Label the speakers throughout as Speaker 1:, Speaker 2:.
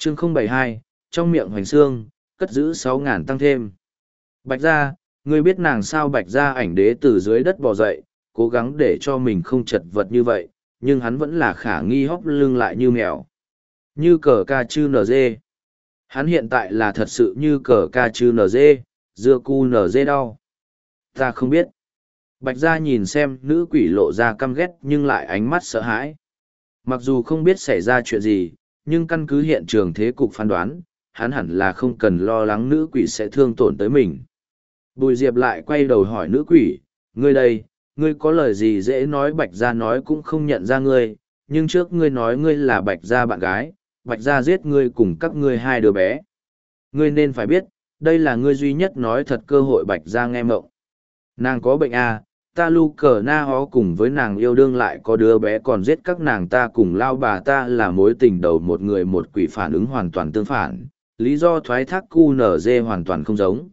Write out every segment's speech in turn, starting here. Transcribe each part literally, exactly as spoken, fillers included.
Speaker 1: chương không bảy hai, trong miệng hoành xương, cất giữ sáu ngàn tăng thêm. Bạch gia, ngươi biết nàng sao? Bạch gia ảnh đế từ dưới đất bò dậy, cố gắng để cho mình không chật vật như vậy, nhưng hắn vẫn là khả nghi hóc lưng lại như mèo. Như cờ ca chư nờ dê. Hắn hiện tại là thật sự như cờ ca chư nờ dê, dưa cu nờ dê đau. Ta không biết. Bạch gia nhìn xem nữ quỷ lộ ra căm ghét nhưng lại ánh mắt sợ hãi. Mặc dù không biết xảy ra chuyện gì, nhưng căn cứ hiện trường thế cục phán đoán, hắn hẳn là không cần lo lắng nữ quỷ sẽ thương tổn tới mình. Bùi Diệp lại quay đầu hỏi nữ quỷ, ngươi đây, ngươi có lời gì dễ nói? Bạch gia nói cũng không nhận ra ngươi, nhưng trước ngươi nói ngươi là Bạch gia bạn gái, Bạch gia giết ngươi cùng các ngươi hai đứa bé. Ngươi nên phải biết, đây là ngươi duy nhất nói thật cơ hội. Bạch gia nghe mộng. Nàng có bệnh à, ta lu cờ na hó cùng với nàng yêu đương lại có đứa bé còn giết các nàng, ta cùng lao bà ta là mối tình đầu một người một quỷ, phản ứng hoàn toàn tương phản, lý do thoái thác cu nở dê hoàn toàn không giống.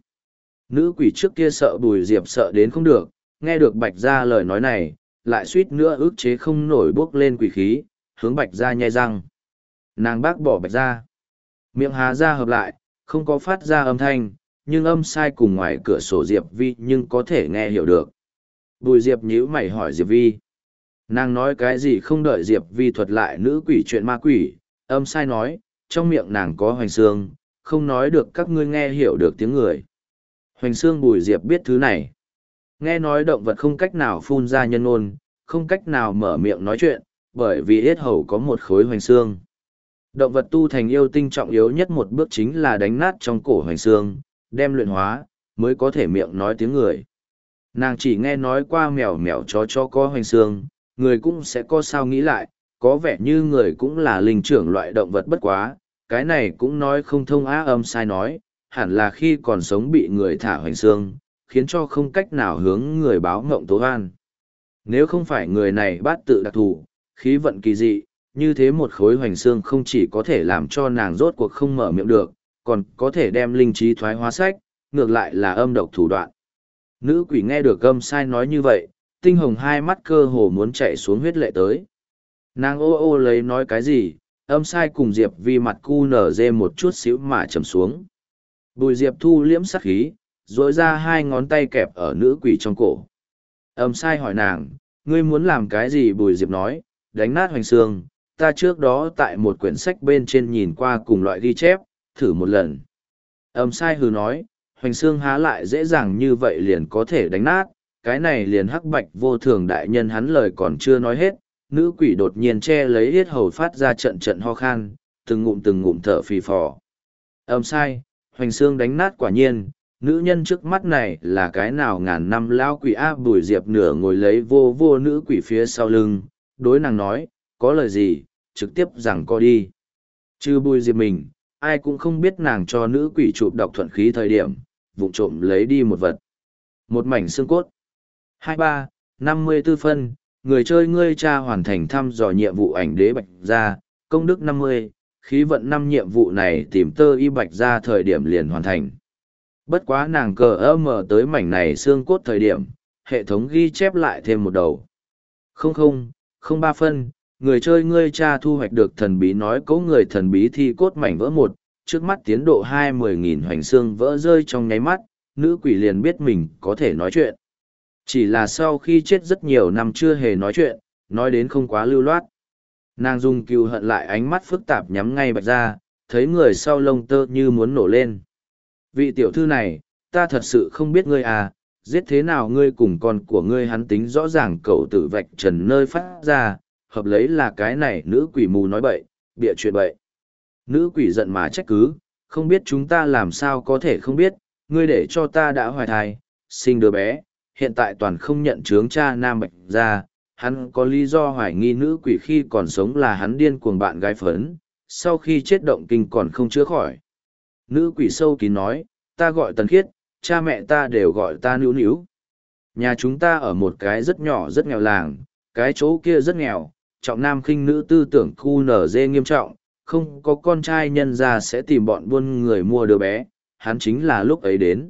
Speaker 1: Nữ quỷ trước kia sợ Bùi Diệp sợ đến không được, nghe được Bạch gia lời nói này, lại suýt nữa ức chế không nổi bước lên quỷ khí, hướng Bạch gia nhai răng. Nàng bác bỏ Bạch gia, miệng há ra hợp lại, không có phát ra âm thanh, nhưng âm sai cùng ngoài cửa sổ Diệp Vi nhưng có thể nghe hiểu được. Bùi Diệp nhíu mày hỏi Diệp Vi. Nàng nói cái gì? không đợi Diệp Vi thuật lại nữ quỷ chuyện ma quỷ, âm sai nói, trong miệng nàng có hoành xương, không nói được, các ngươi nghe hiểu được tiếng người. Hoành xương. Bùi Diệp biết thứ này. Nghe nói động vật không cách nào phun ra nhân ngôn, không cách nào mở miệng nói chuyện, bởi vì yết hầu có một khối hoành xương. Động vật tu thành yêu tinh trọng yếu nhất một bước chính là đánh nát trong cổ hoành xương, đem luyện hóa, mới có thể miệng nói tiếng người. Nàng chỉ nghe nói qua mèo mèo chó chó có hoành xương, người cũng sẽ có sao nghĩ lại, có vẻ như người cũng là linh trưởng loại động vật, bất quá, cái này cũng nói không thông. Á, âm sai nói, hẳn là khi còn sống bị người thả hoành xương, khiến cho không cách nào hướng người báo ngộng tố oan. Nếu không phải người này bát tự đặc thù, khí vận kỳ dị, như thế một khối hoành xương không chỉ có thể làm cho nàng rốt cuộc không mở miệng được, còn có thể đem linh trí thoái hóa sách, ngược lại là âm độc thủ đoạn. Nữ quỷ nghe được âm sai nói như vậy, tinh hồng hai mắt cơ hồ muốn chạy xuống huyết lệ tới. Nàng ô ô lấy nói cái gì, âm sai cùng Diệp Vi mặt cu nở dê một chút xíu mà trầm xuống. Bùi Diệp thu liễm sát khí, rỗi ra hai ngón tay kẹp ở nữ quỷ trong cổ. Âm sai hỏi nàng, ngươi muốn làm cái gì? Bùi Diệp nói, đánh nát hoành xương, ta trước đó tại một quyển sách bên trên nhìn qua cùng loại ghi chép, thử một lần. Âm sai hừ nói, hoành xương há lại dễ dàng như vậy liền có thể đánh nát, cái này liền hắc bạch vô thường đại nhân. Hắn lời còn chưa nói hết, nữ quỷ đột nhiên che lấy yết hầu phát ra trận trận ho khan, từng ngụm từng ngụm thở phì phò. Âm sai, hoành xương đánh nát quả nhiên, nữ nhân trước mắt này là cái nào ngàn năm lao quỷ áp. Bùi Diệp nửa ngồi lấy vô vô nữ quỷ phía sau lưng, đối nàng nói, có lời gì, trực tiếp rằng co đi. Chứ Bùi Diệp mình, ai cũng không biết nàng cho nữ quỷ chụp độc thuận khí thời điểm, vụng trộm lấy đi một vật. Một mảnh xương cốt. hai ba, năm mươi tư phân, người chơi ngươi cha hoàn thành thăm dò nhiệm vụ ảnh đế Bạch gia, công đức năm mươi, khí vận năm. Nhiệm vụ này tìm tơ y Bạch gia thời điểm liền hoàn thành. Bất quá nàng cờ ơ mở tới mảnh này xương cốt thời điểm, hệ thống ghi chép lại thêm một đầu. Không không, không ba phân, người chơi ngươi cha thu hoạch được thần bí nói cấu người thần bí thi cốt mảnh vỡ một, trước mắt tiến độ hai mươi nghìn hoành xương vỡ rơi trong nháy mắt, nữ quỷ liền biết mình có thể nói chuyện. Chỉ là sau khi chết rất nhiều năm chưa hề nói chuyện, nói đến không quá lưu loát. Nàng dùng cừu hận lại ánh mắt phức tạp nhắm ngay Bạch gia, thấy người sau lông tơ như muốn nổ lên. Vị tiểu thư này, ta thật sự không biết ngươi à, giết thế nào ngươi cùng con của ngươi? Hắn tính rõ ràng cậu tử vạch trần nơi phát ra, hợp lấy là cái này nữ quỷ mù nói bậy, bịa chuyện bậy. Nữ quỷ giận mà trách cứ, không biết chúng ta làm sao có thể không biết, ngươi để cho ta đã hoài thai, sinh đứa bé, hiện tại toàn không nhận chướng cha nam Bạch gia, hắn có lý do hoài nghi nữ quỷ khi còn sống là hắn điên cuồng bạn gái phấn, sau khi chết động kinh còn không chữa khỏi. Nữ quỷ sâu kín nói, ta gọi Tần Khiết, cha mẹ ta đều gọi ta Nữu Nữu. Nhà chúng ta ở một cái rất nhỏ rất nghèo làng, cái chỗ kia rất nghèo, trọng nam khinh nữ tư tưởng khu nở dê nghiêm trọng, không có con trai nhân ra sẽ tìm bọn buôn người mua đứa bé, hắn chính là lúc ấy đến.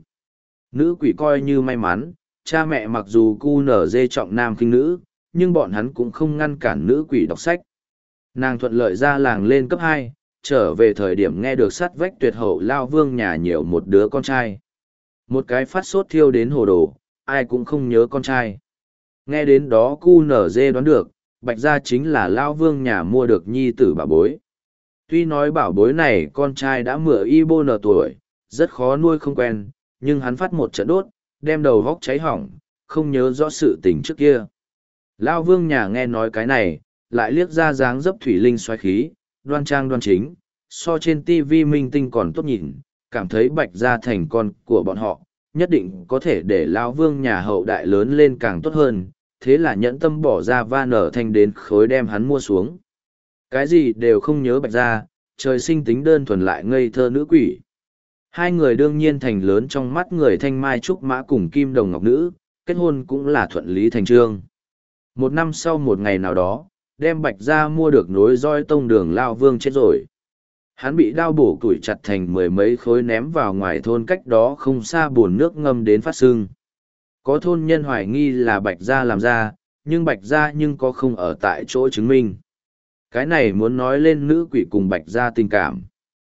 Speaker 1: Nữ quỷ coi như may mắn, cha mẹ mặc dù cu nở dê trọng nam khinh nữ, nhưng bọn hắn cũng không ngăn cản nữ quỷ đọc sách. Nàng thuận lợi ra làng lên cấp hai, trở về thời điểm nghe được sắt vách tuyệt hậu Lao Vương nhà nhiều một đứa con trai. Một cái phát sốt thiêu đến hồ đồ, ai cũng không nhớ con trai. Nghe đến đó cu nở dê đoán được, Bạch Gia chính là Lao Vương nhà mua được nhi tử bảo bối. Tuy nói bảo bối này con trai đã mửa y bô nở tuổi, rất khó nuôi không quen, nhưng hắn phát một trận đốt, đem đầu vóc cháy hỏng, không nhớ rõ sự tình trước kia. Lao Vương nhà nghe nói cái này, lại liếc ra dáng dấp thủy linh xoáy khí, đoan trang đoan chính, so trên tivi minh tinh còn tốt nhìn, cảm thấy Bạch Gia thành con của bọn họ, nhất định có thể để Lao Vương nhà hậu đại lớn lên càng tốt hơn, thế là nhẫn tâm bỏ ra va nở thanh đến khối đem hắn mua xuống. Cái gì đều không nhớ Bạch Gia, trời sinh tính đơn thuần lại ngây thơ nữ quỷ. Hai người đương nhiên thành lớn trong mắt người thanh mai trúc mã cùng kim đồng ngọc nữ, kết hôn cũng là thuận lý thành trương. Một năm sau một ngày nào đó, đem Bạch Gia mua được nối roi tông đường Lao Vương chết rồi. Hắn bị đao bổ củi chặt thành mười mấy khối ném vào ngoài thôn cách đó không xa bồn nước ngâm đến phát sưng. Có thôn nhân hoài nghi là Bạch Gia làm ra, nhưng Bạch Gia nhưng có không ở tại chỗ chứng minh. Cái này muốn nói lên nữ quỷ cùng Bạch Gia tình cảm.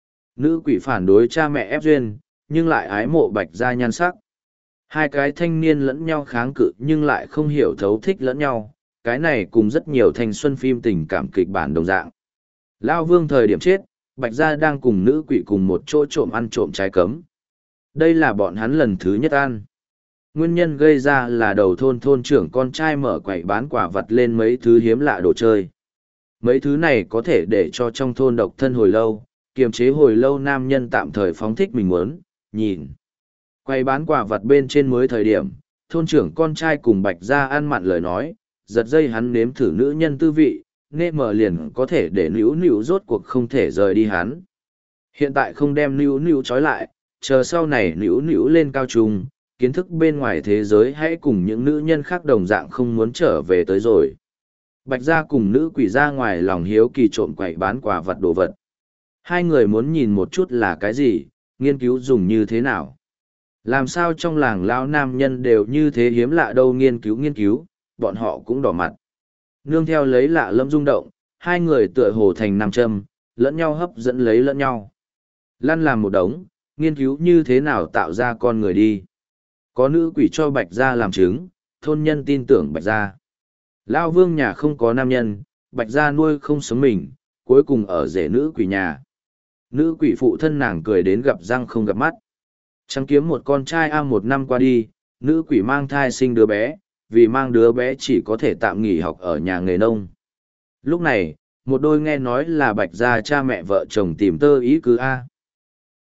Speaker 1: Nữ quỷ phản đối cha mẹ ép duyên, nhưng lại ái mộ Bạch Gia nhan sắc. Hai cái thanh niên lẫn nhau kháng cự nhưng lại không hiểu thấu thích lẫn nhau, cái này cùng rất nhiều thanh xuân phim tình cảm kịch bản đồng dạng. Lao Vương thời điểm chết, Bạch Gia đang cùng nữ quỷ cùng một chỗ trộm ăn trộm trái cấm. Đây là bọn hắn lần thứ nhất ăn. Nguyên nhân gây ra là đầu thôn thôn trưởng con trai mở quầy bán quả vật lên mấy thứ hiếm lạ đồ chơi. Mấy thứ này có thể để cho trong thôn độc thân hồi lâu, kiềm chế hồi lâu nam nhân tạm thời phóng thích mình muốn, nhìn. Quầy bán quả vật bên trên mới thời điểm, thôn trưởng con trai cùng Bạch Gia ăn mặn lời nói, giật dây hắn nếm thử nữ nhân tư vị, nê mở liền có thể để níu níu rốt cuộc không thể rời đi hắn. Hiện tại không đem níu níu trói lại, chờ sau này níu níu lên cao trung, kiến thức bên ngoài thế giới hãy cùng những nữ nhân khác đồng dạng không muốn trở về tới rồi. Bạch Gia cùng nữ quỷ ra ngoài lòng hiếu kỳ trộm quậy bán quà vật đồ vật. Hai người muốn nhìn một chút là cái gì, nghiên cứu dùng như thế nào. Làm sao trong làng lão nam nhân đều như thế hiếm lạ đâu, nghiên cứu nghiên cứu, bọn họ cũng đỏ mặt. Nương theo lấy lạ lâm rung động, hai người tựa hồ thành nam châm, lẫn nhau hấp dẫn lấy lẫn nhau. Lăn làm một đống, nghiên cứu như thế nào tạo ra con người đi. Có nữ quỷ cho Bạch Gia làm chứng, thôn nhân tin tưởng Bạch Gia. Lao Vương nhà không có nam nhân, Bạch Gia nuôi không sống mình, cuối cùng ở rể nữ quỷ nhà. Nữ quỷ phụ thân nàng cười đến gặp răng không gặp mắt. Trắng kiếm một con trai a một năm qua đi, nữ quỷ mang thai sinh đứa bé, vì mang đứa bé chỉ có thể tạm nghỉ học ở nhà nghề nông. Lúc này, một đôi nghe nói là Bạch Gia cha mẹ vợ chồng tìm tơ ý cứ a.